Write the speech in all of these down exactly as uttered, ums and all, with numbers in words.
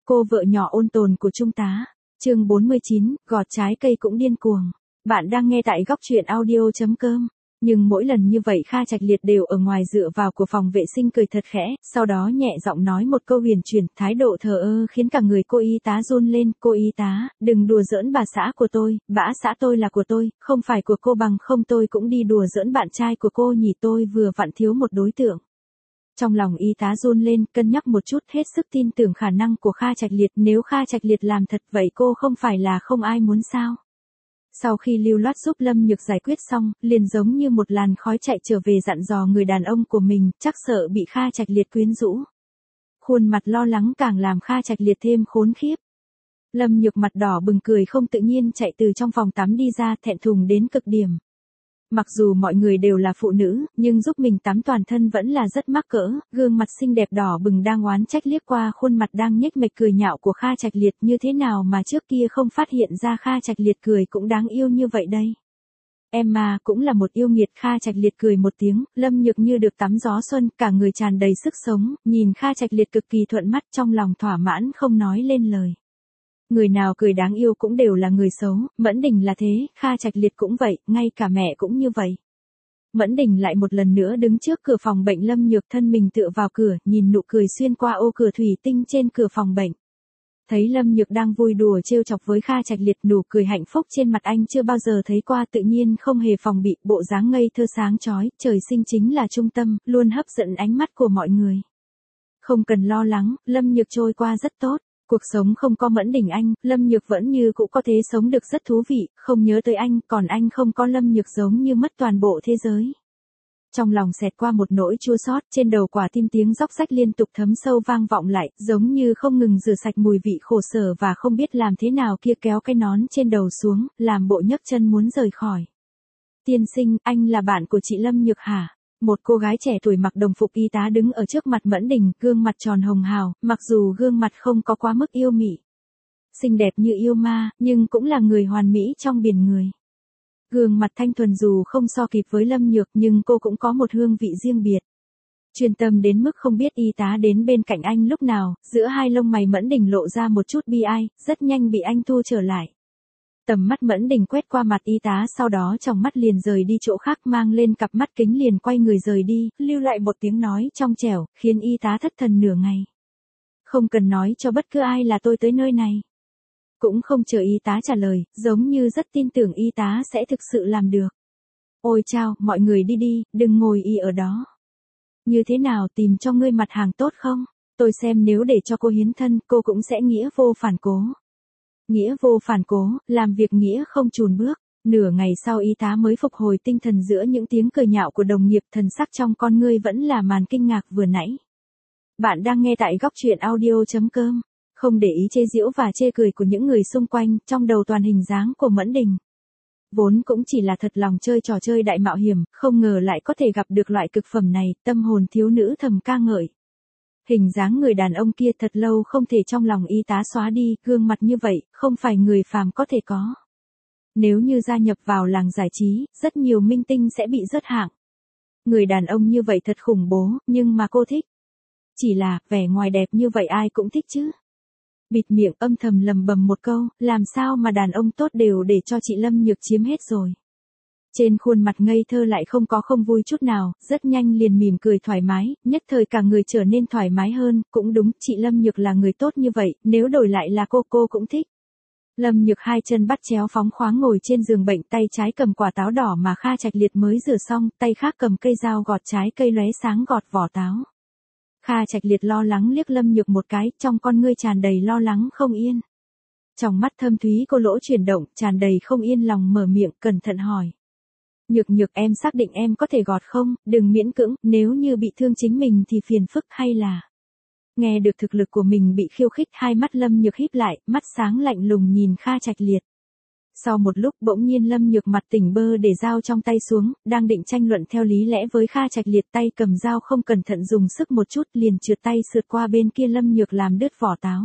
cô vợ nhỏ ôn tồn của Trung tá. Chương bốn mươi chín, gọt trái cây cũng điên cuồng. Bạn đang nghe tại góc truyện audio chấm com. Nhưng mỗi lần như vậy Kha Trạch Liệt đều ở ngoài dựa vào của phòng vệ sinh cười thật khẽ, sau đó nhẹ giọng nói một câu huyền chuyển, thái độ thờ ơ khiến cả người cô y tá run lên. Cô y tá, đừng đùa giỡn bà xã của tôi, bã xã tôi là của tôi, không phải của cô, bằng không tôi cũng đi đùa giỡn bạn trai của cô nhỉ. Tôi vừa vặn thiếu một đối tượng. Trong lòng y tá run lên, cân nhắc một chút, hết sức tin tưởng khả năng của Kha Trạch Liệt. Nếu Kha Trạch Liệt làm thật vậy cô không phải là không ai muốn sao? Sau khi lưu loát giúp Lâm Nhược giải quyết xong, liền giống như một làn khói chạy trở về dặn dò người đàn ông của mình, chắc sợ bị Kha Trạch Liệt quyến rũ. Khuôn mặt lo lắng càng làm Kha Trạch Liệt thêm khốn khiếp. Lâm Nhược mặt đỏ bừng cười không tự nhiên chạy từ trong phòng tắm đi ra, thẹn thùng đến cực điểm. Mặc dù mọi người đều là phụ nữ, nhưng giúp mình tắm toàn thân vẫn là rất mắc cỡ, gương mặt xinh đẹp đỏ bừng đang oán trách liếc qua khuôn mặt đang nhếch mệch cười nhạo của Kha Trạch Liệt, như thế nào mà trước kia không phát hiện ra Kha Trạch Liệt cười cũng đáng yêu như vậy đây. Em mà cũng là một yêu nghiệt. Kha Trạch Liệt cười một tiếng, Lâm Nhược như được tắm gió xuân, cả người tràn đầy sức sống, nhìn Kha Trạch Liệt cực kỳ thuận mắt, trong lòng thỏa mãn không nói lên lời. Người nào cười đáng yêu cũng đều là người xấu, Mẫn Đình là thế, Kha Trạch Liệt cũng vậy, ngay cả mẹ cũng như vậy. Mẫn Đình lại một lần nữa đứng trước cửa phòng bệnh, Lâm Nhược thân mình tựa vào cửa, nhìn nụ cười xuyên qua ô cửa thủy tinh trên cửa phòng bệnh. Thấy Lâm Nhược đang vui đùa trêu chọc với Kha Trạch Liệt, nụ cười hạnh phúc trên mặt anh chưa bao giờ thấy qua, tự nhiên không hề phòng bị, bộ dáng ngây thơ sáng chói, trời sinh chính là trung tâm, luôn hấp dẫn ánh mắt của mọi người. Không cần lo lắng, Lâm Nhược trôi qua rất tốt. Cuộc sống không có Mẫn Đình anh, Lâm Nhược vẫn như cũ có thể sống được rất thú vị, không nhớ tới anh, còn anh không có Lâm Nhược giống như mất toàn bộ thế giới. Trong lòng xẹt qua một nỗi chua xót, trên đầu quả tim tiếng róc rách liên tục thấm sâu vang vọng lại, giống như không ngừng rửa sạch mùi vị khổ sở và không biết làm thế nào kia, kéo cái nón trên đầu xuống, làm bộ nhấc chân muốn rời khỏi. Tiên sinh, anh là bạn của chị Lâm Nhược hả? Một cô gái trẻ tuổi mặc đồng phục y tá đứng ở trước mặt Mẫn Đình, gương mặt tròn hồng hào, mặc dù gương mặt không có quá mức yêu mị, xinh đẹp như yêu ma, nhưng cũng là người hoàn mỹ trong biển người. Gương mặt thanh thuần dù không so kịp với Lâm Nhược, nhưng cô cũng có một hương vị riêng biệt. Chuyên tâm đến mức không biết y tá đến bên cạnh anh lúc nào, giữa hai lông mày Mẫn Đình lộ ra một chút bi ai, rất nhanh bị anh thu trở lại. Tầm mắt Mẫn Đình quét qua mặt y tá, sau đó trong mắt liền rời đi chỗ khác, mang lên cặp mắt kính liền quay người rời đi, lưu lại một tiếng nói trong trẻo, khiến y tá thất thần nửa ngày. Không cần nói cho bất cứ ai là tôi tới nơi này. Cũng không chờ y tá trả lời, giống như rất tin tưởng y tá sẽ thực sự làm được. Ôi chao, mọi người đi đi, đừng ngồi y ở đó. Như thế nào, tìm cho ngươi mặt hàng tốt không? Tôi xem nếu để cho cô hiến thân, cô cũng sẽ nghĩa vô phản cố. Nghĩa vô phản cố, làm việc nghĩa không chùn bước. Nửa ngày sau y tá mới phục hồi tinh thần giữa những tiếng cười nhạo của đồng nghiệp, thần sắc trong con ngươi vẫn là màn kinh ngạc vừa nãy. Bạn đang nghe tại góc truyện audio chấm com. Không để ý chê giễu và chê cười của những người xung quanh, trong đầu toàn hình dáng của Mẫn Đình. Vốn cũng chỉ là thật lòng chơi trò chơi đại mạo hiểm, không ngờ lại có thể gặp được loại cực phẩm này, tâm hồn thiếu nữ thầm ca ngợi. Hình dáng người đàn ông kia thật lâu không thể trong lòng y tá xóa đi, gương mặt như vậy, không phải người phàm có thể có. Nếu như gia nhập vào làng giải trí, rất nhiều minh tinh sẽ bị rớt hạng. Người đàn ông như vậy thật khủng bố, nhưng mà cô thích. Chỉ là, vẻ ngoài đẹp như vậy ai cũng thích chứ. Bịt miệng âm thầm lầm bầm một câu, làm sao mà đàn ông tốt đều để cho chị Lâm Nhược chiếm hết rồi. Trên khuôn mặt ngây thơ lại không có không vui chút nào, rất nhanh liền mỉm cười thoải mái, nhất thời cả người trở nên thoải mái hơn, cũng đúng, chị Lâm Nhược là người tốt như vậy, nếu đổi lại là cô cô cũng thích. Lâm Nhược hai chân bắt chéo phóng khoáng ngồi trên giường bệnh, tay trái cầm quả táo đỏ mà Kha Trạch Liệt mới rửa xong, tay khác cầm cây dao gọt trái cây lóe sáng gọt vỏ táo. Kha Trạch Liệt lo lắng liếc Lâm Nhược một cái, trong con ngươi tràn đầy lo lắng không yên. Trong mắt thâm thúy cô lỗ chuyển động, tràn đầy không yên lòng mở miệng, cẩn thận hỏi. Nhược Nhược, em xác định em có thể gọt không, đừng miễn cưỡng, nếu như bị thương chính mình thì phiền phức hay là... Nghe được thực lực của mình bị khiêu khích, hai mắt Lâm Nhược híp lại, mắt sáng lạnh lùng nhìn Kha Trạch Liệt. Sau một lúc bỗng nhiên Lâm Nhược mặt tỉnh bơ để dao trong tay xuống, đang định tranh luận theo lý lẽ với Kha Trạch Liệt, tay cầm dao không cẩn thận dùng sức một chút liền trượt tay sượt qua bên kia Lâm Nhược làm đứt vỏ táo.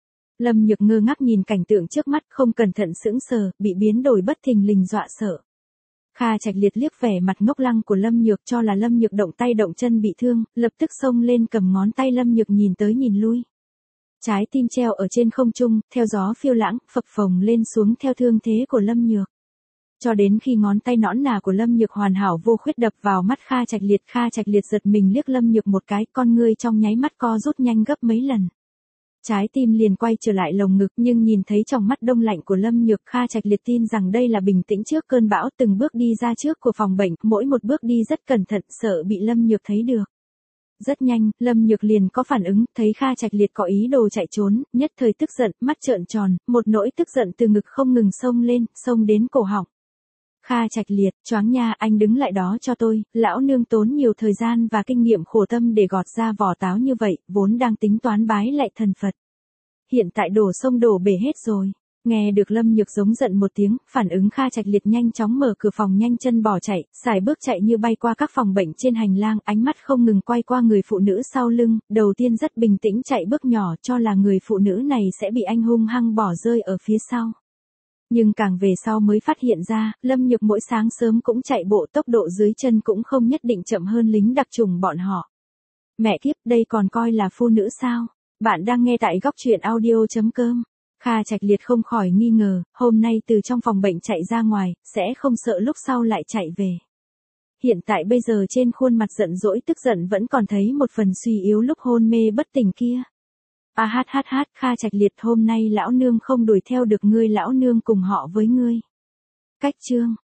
Lâm Nhược ngơ ngác nhìn cảnh tượng trước mắt, không cẩn thận sững sờ, bị biến đổi bất thình lình dọa sợ. Kha Trạch Liệt liếc vẻ mặt ngốc lăng của Lâm Nhược, cho là Lâm Nhược động tay động chân bị thương, lập tức xông lên cầm ngón tay Lâm Nhược nhìn tới nhìn lui. Trái tim treo ở trên không trung, theo gió phiêu lãng, phập phồng lên xuống theo thương thế của Lâm Nhược. Cho đến khi ngón tay nõn nà của Lâm Nhược hoàn hảo vô khuyết đập vào mắt Kha Trạch Liệt, Kha Trạch Liệt giật mình liếc Lâm Nhược một cái, con ngươi trong nháy mắt co rút nhanh gấp mấy lần. Trái tim liền quay trở lại lồng ngực, nhưng nhìn thấy trong mắt đông lạnh của Lâm Nhược, Kha Trạch Liệt tin rằng đây là bình tĩnh trước cơn bão, từng bước đi ra trước của phòng bệnh, mỗi một bước đi rất cẩn thận, sợ bị Lâm Nhược thấy được. Rất nhanh, Lâm Nhược liền có phản ứng, thấy Kha Trạch Liệt có ý đồ chạy trốn, nhất thời tức giận, mắt trợn tròn, một nỗi tức giận từ ngực không ngừng xông lên, xông đến cổ họng. Kha Trạch Liệt, choáng nha, anh đứng lại đó cho tôi, lão nương tốn nhiều thời gian và kinh nghiệm khổ tâm để gọt ra vỏ táo như vậy, vốn đang tính toán bái lại thần Phật. Hiện tại đổ sông đổ bể hết rồi. Nghe được Lâm Nhược giống giận một tiếng, phản ứng Kha Trạch Liệt nhanh chóng mở cửa phòng nhanh chân bỏ chạy, xài bước chạy như bay qua các phòng bệnh trên hành lang, ánh mắt không ngừng quay qua người phụ nữ sau lưng, đầu tiên rất bình tĩnh chạy bước nhỏ cho là người phụ nữ này sẽ bị anh hung hăng bỏ rơi ở phía sau. Nhưng càng về sau mới phát hiện ra, Lâm Nhược mỗi sáng sớm cũng chạy bộ, tốc độ dưới chân cũng không nhất định chậm hơn lính đặc chủng bọn họ. Mẹ kiếp, đây còn coi là phụ nữ sao? Bạn đang nghe tại góc truyện audio chấm com. Kha Trạch Liệt không khỏi nghi ngờ, hôm nay từ trong phòng bệnh chạy ra ngoài, sẽ không sợ lúc sau lại chạy về. Hiện tại bây giờ trên khuôn mặt giận dỗi tức giận vẫn còn thấy một phần suy yếu lúc hôn mê bất tỉnh kia. A hát hát hát, Kha Trạch Liệt, hôm nay lão nương không đuổi theo được ngươi, lão nương cùng họ với ngươi. Cách chương